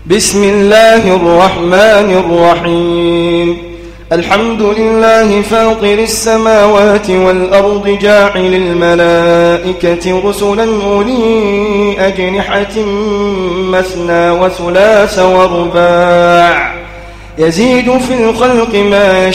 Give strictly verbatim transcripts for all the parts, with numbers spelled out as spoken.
بسم الله الرحمن الرحيم الحمد لله فاطر السماوات والأرض جاعل الملائكة رسلا أولي أجنحة مثنى وثلاث ورباع يزيد في الخلق ما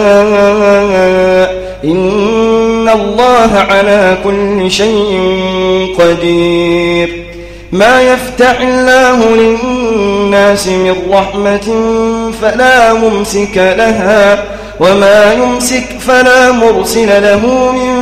يشاء إن الله على كل شيء قدير ما يفتح الله للناس من رحمة فلا ممسك لها وما يمسك فلا مرسل له من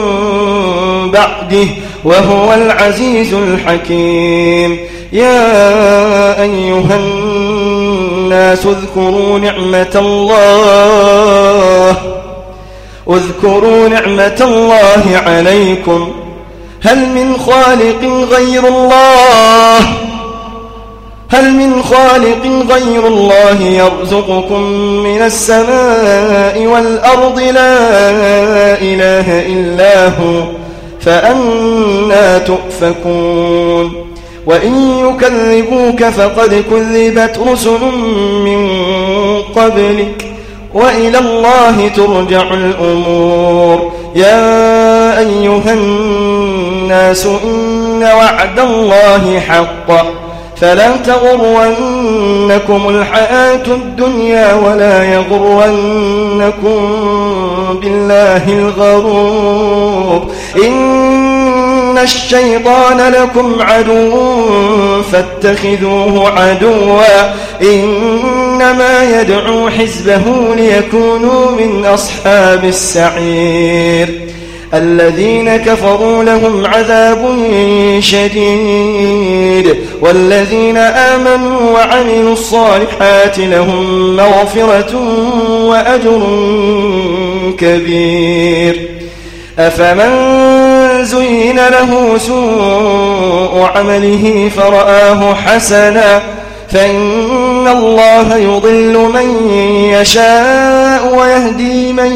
بعده وهو العزيز الحكيم يا أيها الناس اذكروا نعمة الله اذكروا نعمة الله عليكم هل من خالق غير الله هل من خالق غير الله يرزقكم من السماء والأرض لا إله إلا هو فأنى تؤفكون وإن يكذبوك فقد كذبت رسل من قبلك وإلى الله ترجع الأمور يا أيها الناس إن وعد الله حق فلا تغرنكم الحياة الدنيا ولا يغرنكم بالله الغرور إن الشيطان لكم عدو فاتخذوه عدوا إنما يدعو حزبه ليكونوا من أصحاب السعير الذين كفروا لهم عذاب شديد والذين آمنوا وعملوا الصالحات لهم مغفرة وأجر كبير أفمن زين له سوء عمله فرآه حسنا فإن الله يضل من يشاء ويهدي من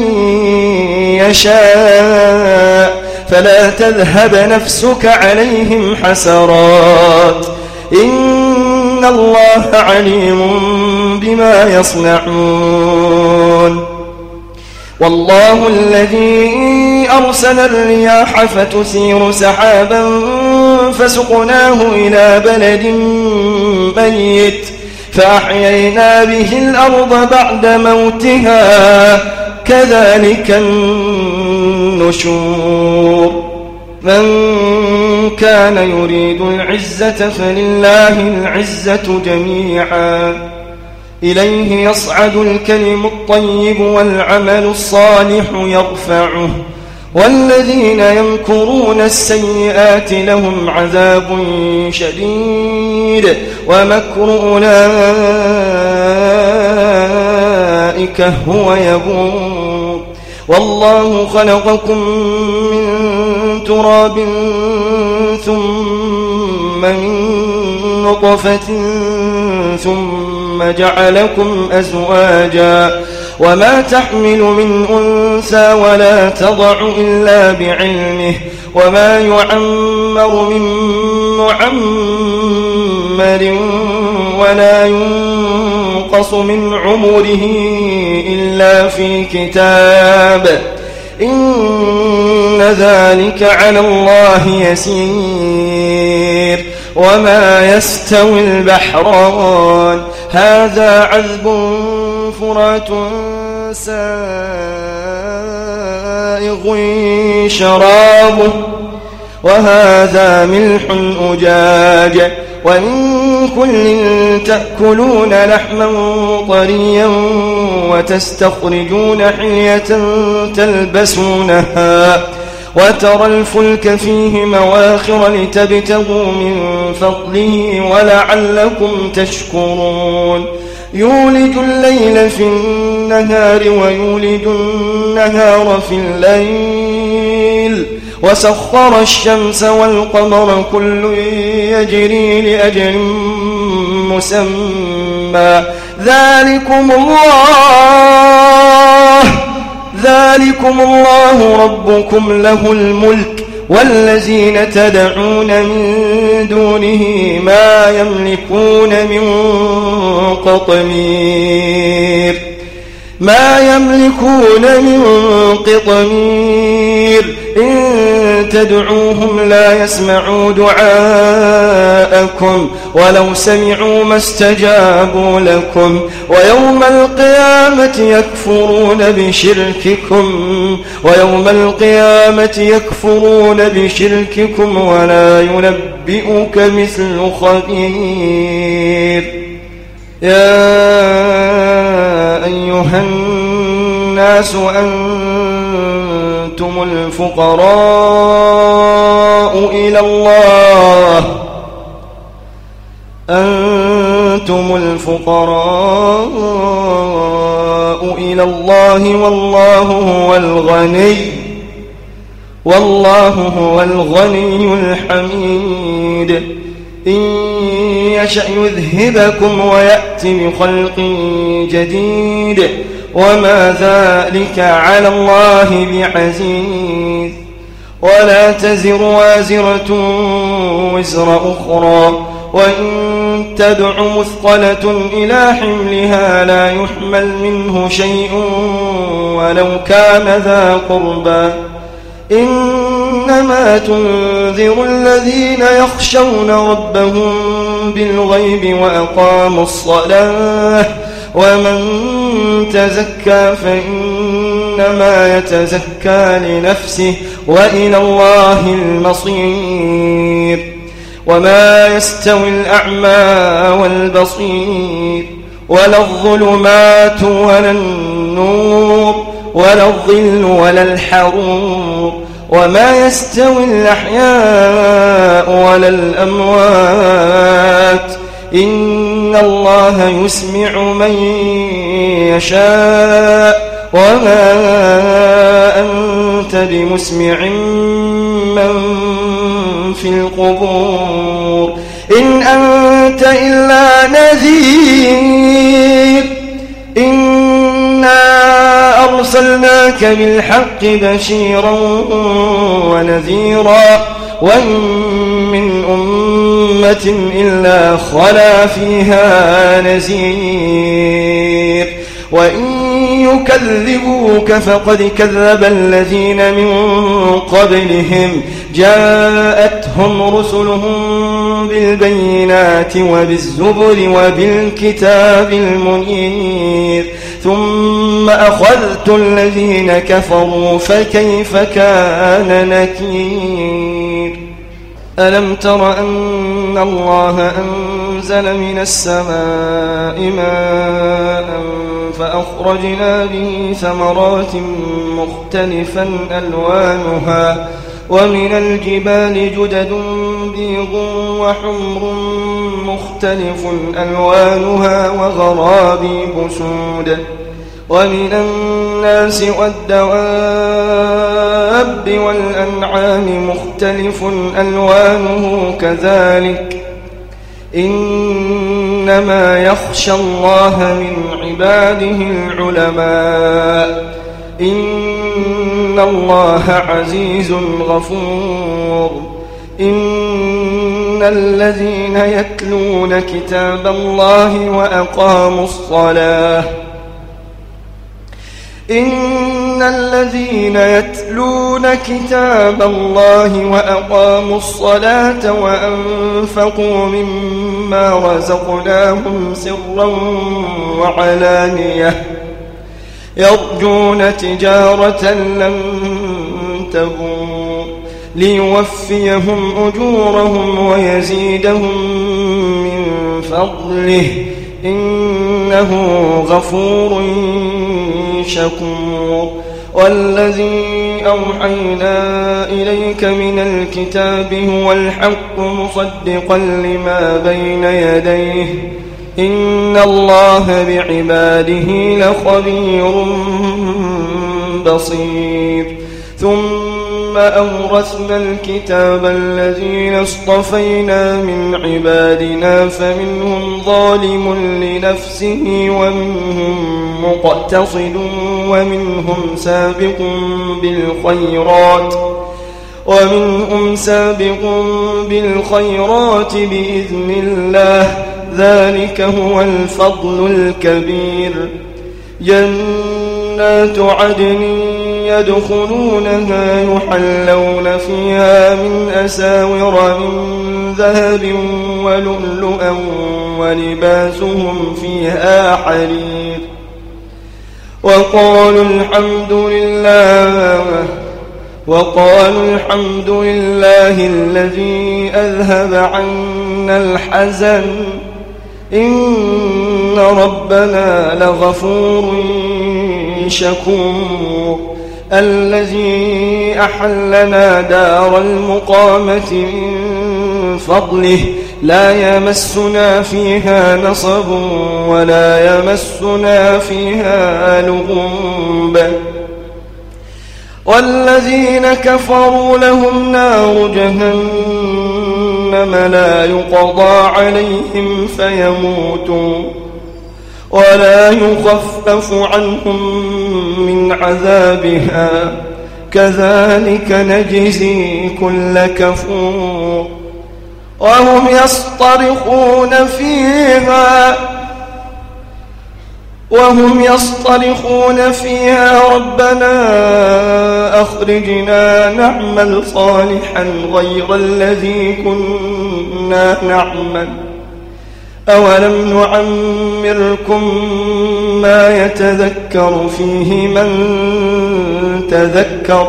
يشاء فلا تذهب نفسك عليهم حسرات إن الله عليم بما يصنعون والله الذي أرسل الرياح فتثير سحابا فسقناه إلى بلد ميت فأحيينا به الأرض بعد موتها كذلك النشور من كان يريد العزة فلله العزة جميعا إليه يصعد الكلم الطيب والعمل الصالح يرفعه والذين يمكرون السيئات لهم عذاب شديد ومكر أولئك هو يبور والله خلقكم من تراب ثم من نطفة ثم جعلكم أزواجا وما تحمل من أنثى ولا تضع إلا بعلمه وما يعمر من معمر ولا ينقص من عمره إلا في كتاب إن ذلك على الله يسير وما يستوي البحران هذا عذب فرات سائغ شرابه وهذا ملح أجاج ومن كل تأكلون لحما طريا وتستخرجون حلية تلبسونها وترى الفلك فيه مواخر لتبتغوا من فضله ولعلكم تشكرون يولج الليل في النهار ويولج النهار في الليل وسخر الشمس والقمر كل يجري لأجل مسمى ذلكم الله ذلكم الله ربكم له الملك والذين تدعون من دونه ما يملكون من قطمير ما يملكون من قطمير إن تدعوهم لا يسمعوا دعاءكم ولو سمعوا ما استجابوا لكم ويوم القيامة يكفرون بشرككم ويوم القيامة يكفرون بشرككم ولا ينبئك مثل خبير. يا أيها الناس أنتم الفقراء إلى الله أنتم الفقراء إلى الله والله هو الغني والله هو الغني الحميد. إن يشأ يذهبكم ويأتي بخلق جديد وما ذلك على الله بعزيز. ولا تزر وازرة وزر أخرى وإن تدع مثقلة إلى حملها لا يحمل منه شيء ولو كان ذا قربى إنما تنذر الذين يخشون ربهم بالغيب وأقاموا الصلاة ومن تزكى فإنما يتزكى لنفسه وإلى الله المصير. وما يستوي الأعمى والبصير ولا الظلمات ولا النور ولا الظل ولا الحرور وما يستوي الأحياء ولا الأموات إن الله يسمع من يشاء وما أنت بمسمع من في القبور إن أنت إلا نذير إنا أرسلناك بالحق بشيرا ونذيرا وإن من أمة إلا خلا فيها نذير وإن يكذبوك فقد كذب الذين من قبلهم جاءتهم رسلهم بالبينات وبالزبر وبالكتاب المنير ثم أخذت الذين كفروا فكيف كان نكير. ألم تر أن الله أنزل من السماء ماء فأخرجنا به ثمرات مختلفا ألوانها ومن الجبال جدد بيض وحمر مختلف ألوانها وغرابيب سود ومن الناس والدواب والأنعام مختلف ألوانه كذلك إنما يخشى الله من عباده العلماء إن الله عزيز غفور. إن الذين يتلون كتاب الله وأقاموا الصلاة إن الذين يتلون كتاب الله وأقاموا الصلاة وأنفقوا مما رزقناهم سرا وعلانية يرجون تجارة لن تبور ليوفيهم أجورهم ويزيدهم من فضله إنه غفور شكور. والذي أوحينا إليك من الكتاب هو الحق مصدقا لما بين يديه إن الله بعباده لخبير بصير. ثم أورثنا الكتاب الذين اصطفينا من عبادنا فمنهم ظالم لنفسه ومنهم مقتصد ومنهم سابق بالخيرات ومنهم سابق بالخيرات بإذن الله، ذلك هو الفضل الكبير. جنات عدن يدخلونها يحلون فيها من أساور من ذهب ولؤلؤا ولباسهم فيها حرير. وقالوا الحمد لله وقالوا الحمد لله الذي أذهب عنا الحزن إن ربنا لغفور شكور. الذي أحلنا دار المقامة من فضله لا يمسنا فيها نصب ولا يمسنا فيها لغوب. والذين كفروا لهم نار جهنم لا يقضى عليهم فيموتوا ولا يخفف عنهم من عذابها، كذلك نجزي كل كفور. وهم يصطرخون فيها وهم يصطرخون فيها ربنا أخرجنا نعمل صالحا غير الذي كنا نعمل أولم نعمركم ما يتذكر فيه من تذكر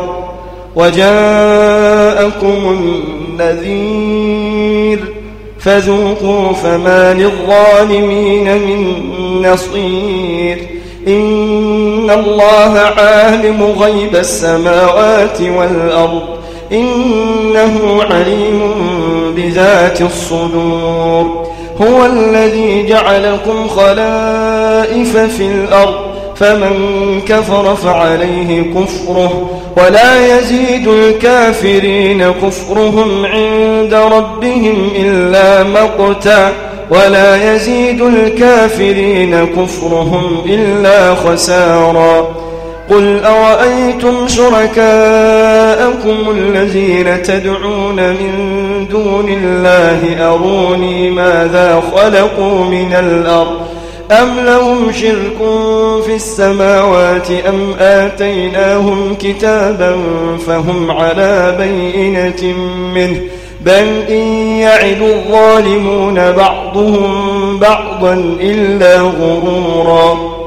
وجاءكم النذير فذوقوا فما للظالمين من نصير. إن الله عالم غيب السماوات والأرض إنه عليم بذات الصدور. هو الذي جعلكم خلائف في الأرض فمن كفر فعليه كفره ولا يزيد الكافرين كفرهم عند ربهم إلا مقتا ولا يزيد الكافرين كفرهم إلا خسارا. قل أرأيتم شركاءكم الذين تدعون من دون الله أروني ماذا خلقوا من الأرض أم لهم شرك في السماوات أم آتيناهم كتابا فهم على بينة منه بل إن يعد الظالمون بعضهم بعضا إلا غرورا.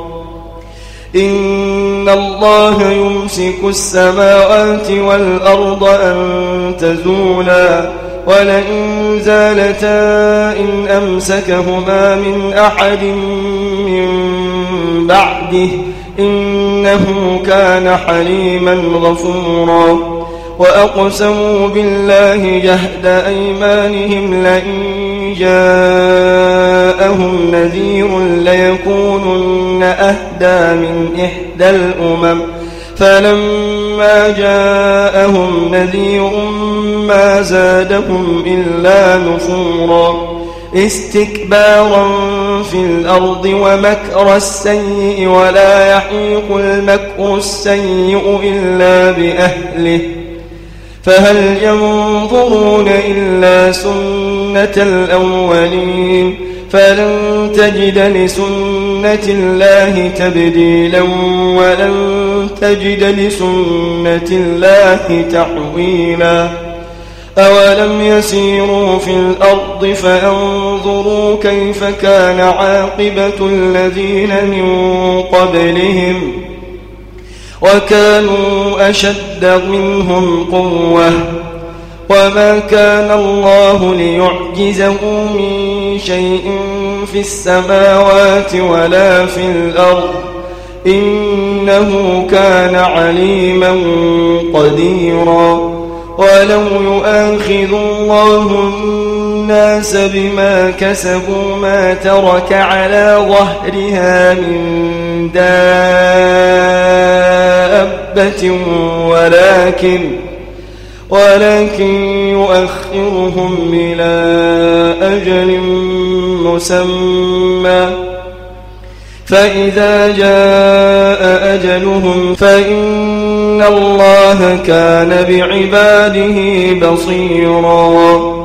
إن الله يمسك السماوات والأرض أن تزولا ولئن زالتا إن أمسكهما من أحد من بعده إنه كان حليما غفورا. وأقسموا بالله جهد أيمانهم لئن جاءهم نذير ليكونن أهدى من إحدى الأمم فلما جاءهم نذير ما زادهم إلا نفورا. استكبارا في الأرض ومكر السيء ولا يحيق المكر السيء إلا بأهله فهل ينظرون إلا سنة الأولين فلن تجد لسنة الله تبديلا ولن تجد لسنة الله تحويلا. أولم يسيروا في الأرض فينظروا كيف كان عاقبة الذين من قبلهم وكانوا أشد منهم قوة وما كان الله ليعجزه من شيء في السماوات ولا في الأرض إنه كان عليما قديرا. ولو يؤاخذ الله الناس بما كسبوا ما ترك على ظهرها من دابة ولكن ولكن يؤخرهم إلى أجل مسمى فإذا جاء أجلهم فإن إن الله كان بعباده بصيرا